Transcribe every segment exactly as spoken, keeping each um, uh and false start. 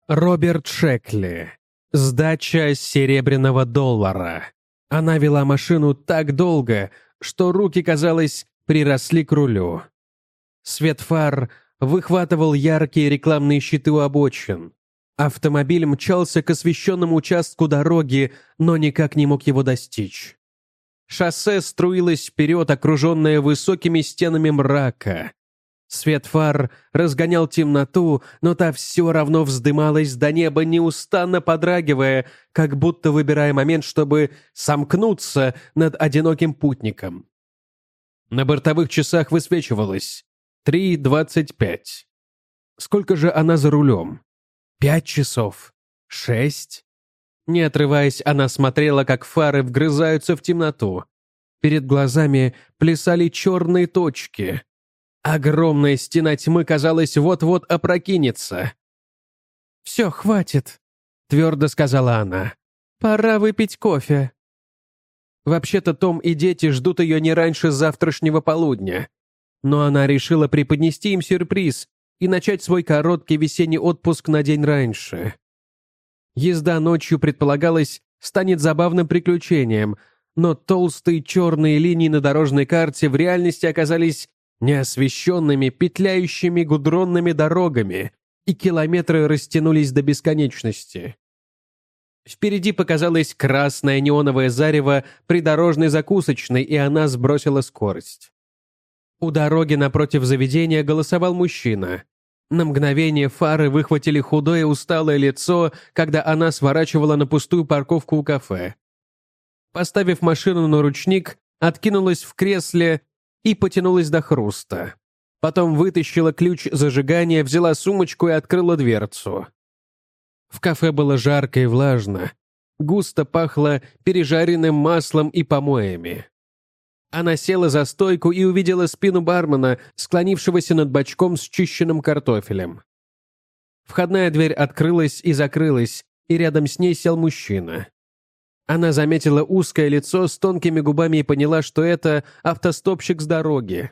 Роберт Шекли. Сдача серебряного доллара. Она вела машину так долго, что руки, казалось, приросли к рулю. Свет фар выхватывал яркие рекламные щиты у обочин. Автомобиль мчался к освещенному участку дороги, но никак не мог его достичь. Шоссе струилось вперед, окруженное высокими стенами мрака. Свет фар разгонял темноту, но та все равно вздымалась до неба, неустанно подрагивая, как будто выбирая момент, чтобы сомкнуться над одиноким путником. На бортовых часах высвечивалось три двадцать пять. Сколько же она за рулем? Пять часов? Шесть? Не отрываясь, она смотрела, как фары вгрызаются в темноту. Перед глазами плясали черные точки. Огромная стена тьмы, казалось, вот-вот опрокинется. «Все, хватит», — твердо сказала она. «Пора выпить кофе». Вообще-то Том и дети ждут ее не раньше завтрашнего полудня. Но она решила преподнести им сюрприз и начать свой короткий весенний отпуск на день раньше. Езда ночью, предполагалось, станет забавным приключением, но толстые черные линии на дорожной карте в реальности оказались неосвещенными, петляющими гудронными дорогами, и километры растянулись до бесконечности. Впереди показалось красное неоновое зарево придорожной закусочной, и она сбросила скорость. У дороги напротив заведения голосовал мужчина. На мгновение фары выхватили худое усталое лицо, когда она сворачивала на пустую парковку у кафе. Поставив машину на ручник, откинулась в кресле и потянулась до хруста. Потом вытащила ключ зажигания, взяла сумочку и открыла дверцу. В кафе было жарко и влажно. Густо пахло пережаренным маслом и помоями. Она села за стойку и увидела спину бармена, склонившегося над бачком с чищенным картофелем. Входная дверь открылась и закрылась, и рядом с ней сел мужчина. Она заметила узкое лицо с тонкими губами и поняла, что это автостопщик с дороги.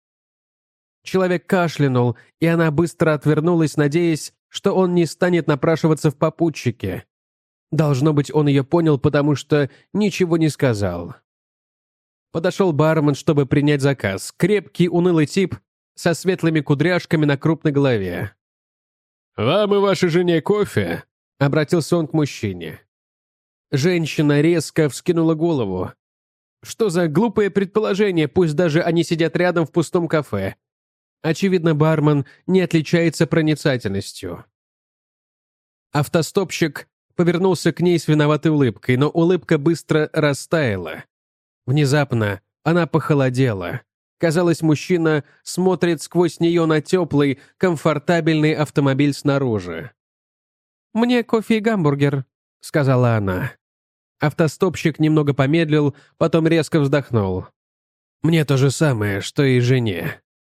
Человек кашлянул, и она быстро отвернулась, надеясь, что он не станет напрашиваться в попутчике. Должно быть, он ее понял, потому что ничего не сказал. Подошел бармен, чтобы принять заказ. Крепкий, унылый тип со светлыми кудряшками на крупной голове. «Вам и вашей жене кофе?» — обратился он к мужчине. Женщина резко вскинула голову. Что за глупое предположение, пусть даже они сидят рядом в пустом кафе. Очевидно, бармен не отличается проницательностью. Автостопщик повернулся к ней с виноватой улыбкой, но улыбка быстро растаяла. Внезапно она похолодела. Казалось, мужчина смотрит сквозь нее на теплый, комфортабельный автомобиль снаружи. «Мне кофе и гамбургер», — сказала она. Автостопщик немного помедлил, потом резко вздохнул. «Мне то же самое, что и жене».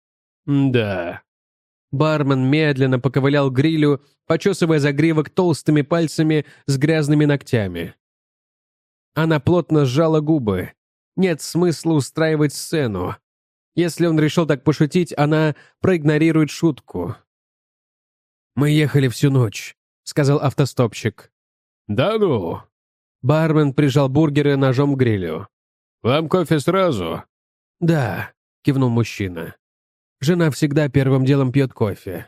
«Да». Бармен медленно поковылял к грилю, почесывая загривок толстыми пальцами с грязными ногтями. Она плотно сжала губы. Нет смысла устраивать сцену. Если он решил так пошутить, она проигнорирует шутку. «Мы ехали всю ночь», — сказал автостопщик. «Да ну?» Бармен прижал бургеры ножом к грилю. «Вам кофе сразу?» «Да», — кивнул мужчина. «Жена всегда первым делом пьет кофе».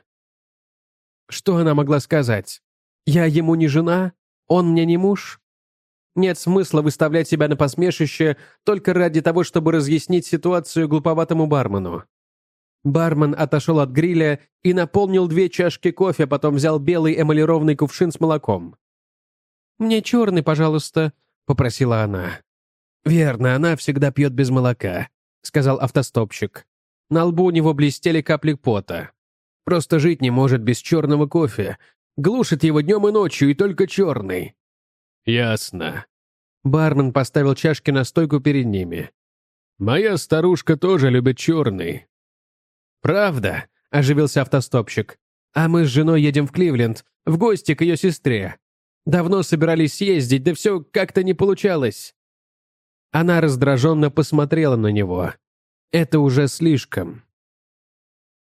Что она могла сказать? «Я ему не жена? Он мне не муж?» Нет смысла выставлять себя на посмешище только ради того, чтобы разъяснить ситуацию глуповатому бармену. Бармен отошел от гриля и наполнил две чашки кофе, потом взял белый эмалированный кувшин с молоком. «Мне черный, пожалуйста», — попросила она. «Верно, она всегда пьет без молока», — сказал автостопщик. На лбу у него блестели капли пота. «Просто жить не может без черного кофе. Глушит его днем и ночью, и только черный». «Ясно». Бармен поставил чашки на стойку перед ними. «Моя старушка тоже любит черный». «Правда?» — оживился автостопщик. «А мы с женой едем в Кливленд, в гости к ее сестре. Давно собирались съездить, да все как-то не получалось». Она раздраженно посмотрела на него. «Это уже слишком».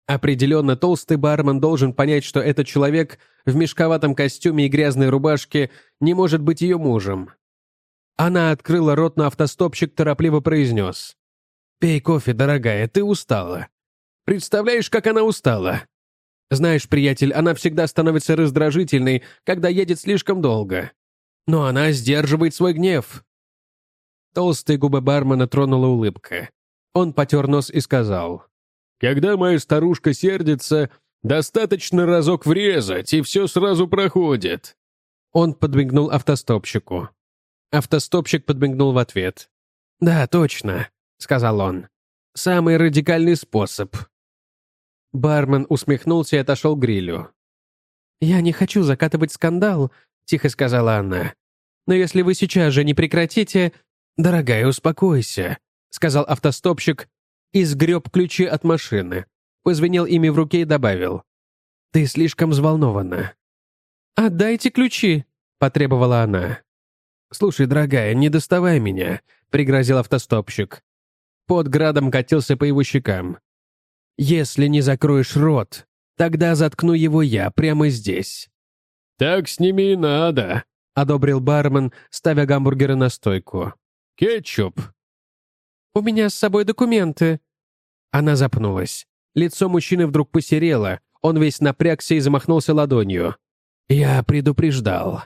Определенно, толстый бармен должен понять, что этот человек в мешковатом костюме и грязной рубашке не может быть ее мужем. Она открыла рот, но автостопщик торопливо произнес: «Пей кофе, дорогая, ты устала. Представляешь, как она устала? Знаешь, приятель, она всегда становится раздражительной, когда едет слишком долго. Но она сдерживает свой гнев». Толстые губы бармена тронула улыбка. Он потер нос и сказал: «Когда моя старушка сердится, достаточно разок врезать, и все сразу проходит». Он подмигнул автостопщику. Автостопщик подмигнул в ответ. «Да, точно», — сказал он. «Самый радикальный способ». Бармен усмехнулся и отошел к грилю. «Я не хочу закатывать скандал», — тихо сказала она. «Но если вы сейчас же не прекратите...» «Дорогая, успокойся», — сказал автостопщик и сгреб ключи от машины, позвенел ими в руке и добавил: «Ты слишком взволнована». «Отдайте ключи», — потребовала она. «Слушай, дорогая, не доставай меня», — пригрозил автостопщик. Под градом катился по его щекам. «Если не закроешь рот, тогда заткну его я прямо здесь». «Так с ними и надо», — одобрил бармен, ставя гамбургеры на стойку. «Кетчуп». «У меня с собой документы». Она запнулась. Лицо мужчины вдруг посерело, он весь напрягся и замахнулся ладонью. «Я предупреждал».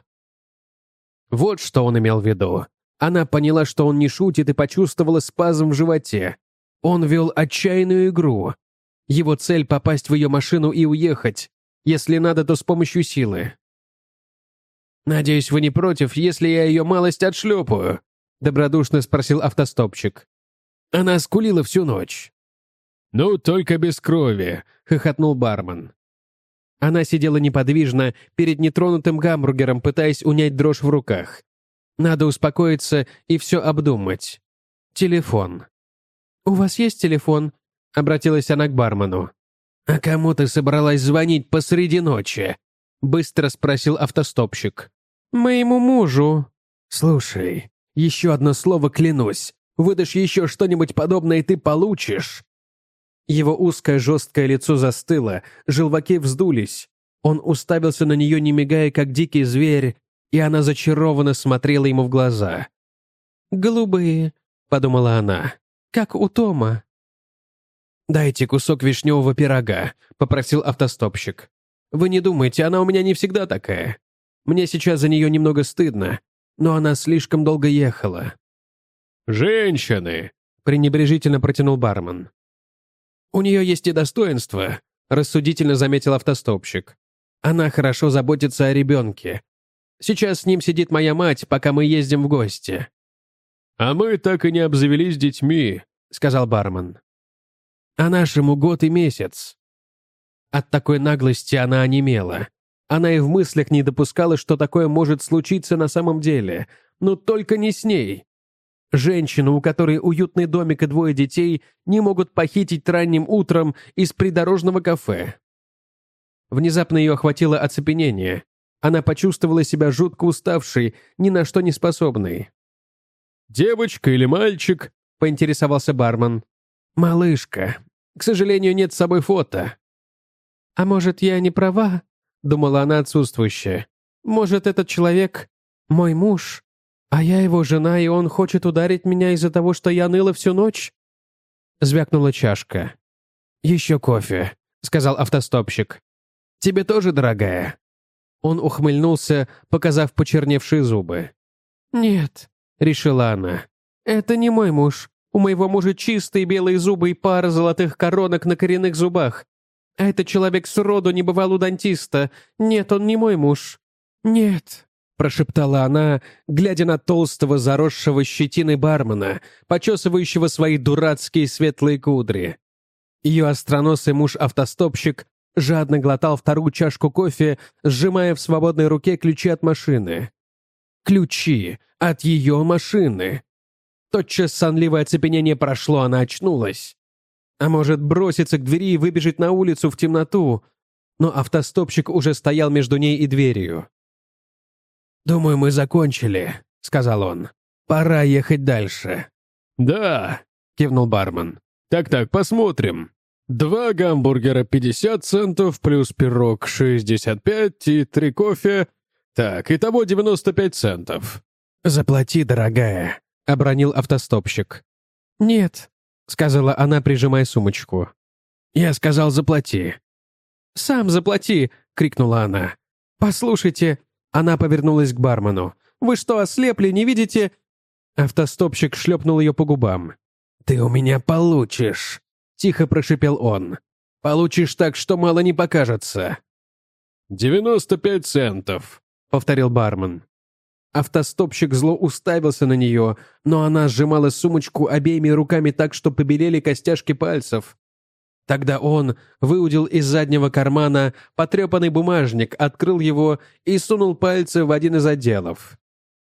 Вот что он имел в виду. Она поняла, что он не шутит, и почувствовала спазм в животе. Он вел отчаянную игру. Его цель — попасть в ее машину и уехать. Если надо, то с помощью силы. «Надеюсь, вы не против, если я ее малость отшлепаю?» — добродушно спросил автостопщик. Она скулила всю ночь. «Ну, только без крови», — хохотнул бармен. Она сидела неподвижно перед нетронутым гамбургером, пытаясь унять дрожь в руках. Надо успокоиться и все обдумать. Телефон. «У вас есть телефон?» — обратилась она к бармену. «А кому ты собралась звонить посреди ночи?» — быстро спросил автостопщик. «Моему мужу». «Слушай, еще одно слово, клянусь. Выдашь еще что-нибудь подобное, и ты получишь». Его узкое жесткое лицо застыло, желваки вздулись. Он уставился на нее, не мигая, как дикий зверь, и она зачарованно смотрела ему в глаза. «Голубые», — подумала она, — «как у Тома». «Дайте кусок вишневого пирога», — попросил автостопщик. «Вы не думайте, она у меня не всегда такая. Мне сейчас за нее немного стыдно, но она слишком долго ехала». «Женщины», — пренебрежительно протянул бармен. «У нее есть и достоинства», — рассудительно заметил автостопщик. «Она хорошо заботится о ребенке. Сейчас с ним сидит моя мать, пока мы ездим в гости». «А мы так и не обзавелись детьми», — сказал бармен. «А нашему год и месяц». От такой наглости она онемела. Она и в мыслях не допускала, что такое может случиться на самом деле. Но только не с ней. Женщину, у которой уютный домик и двое детей, не могут похитить ранним утром из придорожного кафе. Внезапно ее охватило оцепенение. Она почувствовала себя жутко уставшей, ни на что не способной. «Девочка или мальчик?» — поинтересовался бармен. «Малышка. К сожалению, нет с собой фото». «А может, я не права?» — думала она отсутствующая. «Может, этот человек — мой муж, а я его жена, и он хочет ударить меня из-за того, что я ныла всю ночь?» Звякнула чашка. «Еще кофе», — сказал автостопщик. «Тебе тоже, дорогая?» Он ухмыльнулся, показав почерневшие зубы. «Нет», — решила она, — «это не мой муж. У моего мужа чистые белые зубы и пара золотых коронок на коренных зубах. А этот человек сроду не бывал у дантиста. Нет, он не мой муж. Нет», — прошептала она, глядя на толстого, заросшего щетиной бармена, почесывающего свои дурацкие светлые кудри. Ее остроносый муж-автостопщик жадно глотал вторую чашку кофе, сжимая в свободной руке ключи от машины. Ключи от ее машины. Тотчас сонливое оцепенение прошло, она очнулась. А может, броситься к двери и выбежать на улицу в темноту, но автостопщик уже стоял между ней и дверью. «Думаю, мы закончили», — сказал он. «Пора ехать дальше». «Да», — кивнул бармен. «Так-так, посмотрим». Два гамбургера пятьдесят центов, плюс пирог шестьдесят пять и три кофе. Так, итого девяносто пять центов. «Заплати, дорогая», — обронил автостопщик. «Нет», — сказала она, прижимая сумочку. «Я сказал, заплати». «Сам заплати», — крикнула она. «Послушайте», — она повернулась к бармену. «Вы что, ослепли, не видите?» Автостопщик шлепнул ее по губам. «Ты у меня получишь», — тихо прошипел он. «Получишь так, что мало не покажется». «Девяносто пять центов», — повторил бармен. Автостопщик зло уставился на нее, но она сжимала сумочку обеими руками так, что побелели костяшки пальцев. Тогда он выудил из заднего кармана потрепанный бумажник, открыл его и сунул пальцы в один из отделов.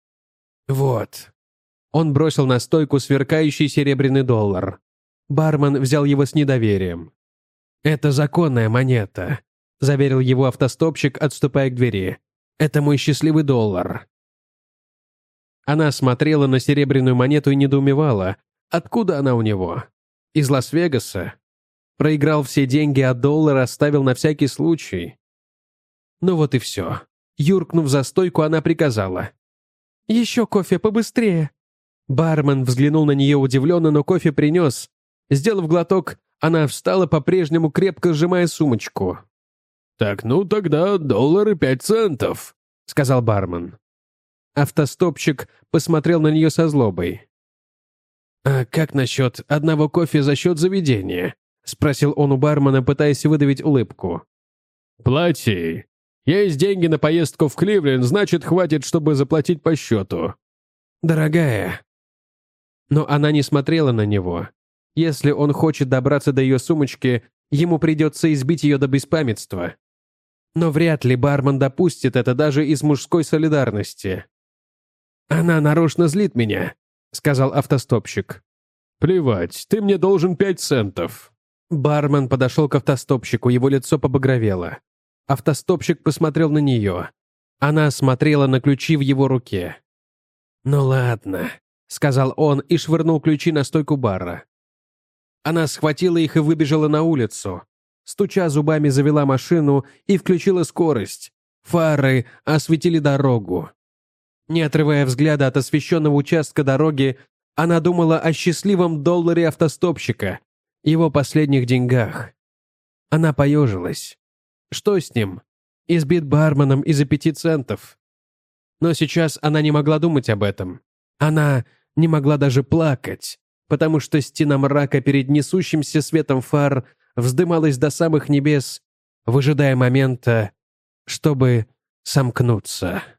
«Вот». Он бросил на стойку сверкающий серебряный доллар. Бармен взял его с недоверием. «Это законная монета», — заверил его автостопщик, отступая к двери. «Это мой счастливый доллар». Она смотрела на серебряную монету и недоумевала, откуда она у него. Из Лас-Вегаса? Проиграл все деньги, а доллар оставил на всякий случай. Ну вот и все. Юркнув за стойку, она приказала. «Еще кофе, побыстрее!» Бармен взглянул на нее удивленно, но кофе принес. Сделав глоток, она встала, по-прежнему крепко сжимая сумочку. «Так, ну тогда доллар и пять центов», — сказал бармен. Автостопщик посмотрел на нее со злобой. «А как насчет одного кофе за счет заведения?» — спросил он у бармена, пытаясь выдавить улыбку. «Плати. Есть деньги на поездку в Кливленд, значит, хватит, чтобы заплатить по счету». «Дорогая». Но она не смотрела на него. Если он хочет добраться до ее сумочки, ему придется избить ее до беспамятства. Но вряд ли бармен допустит это даже из мужской солидарности. «Она нарочно злит меня», — сказал автостопщик. «Плевать, ты мне должен пять центов». Бармен подошел к автостопщику, его лицо побагровело. Автостопщик посмотрел на нее. Она смотрела на ключи в его руке. «Ну ладно», — сказал он и швырнул ключи на стойку бара. Она схватила их и выбежала на улицу. Стуча зубами, завела машину и включила скорость. Фары осветили дорогу. Не отрывая взгляда от освещенного участка дороги, она думала о счастливом долларе автостопщика, его последних деньгах. Она поежилась. Что с ним? Избит барменом из-за пяти центов. Но сейчас она не могла думать об этом. Она не могла даже плакать, потому что стена мрака перед несущимся светом фар вздымалась до самых небес, выжидая момента, чтобы сомкнуться.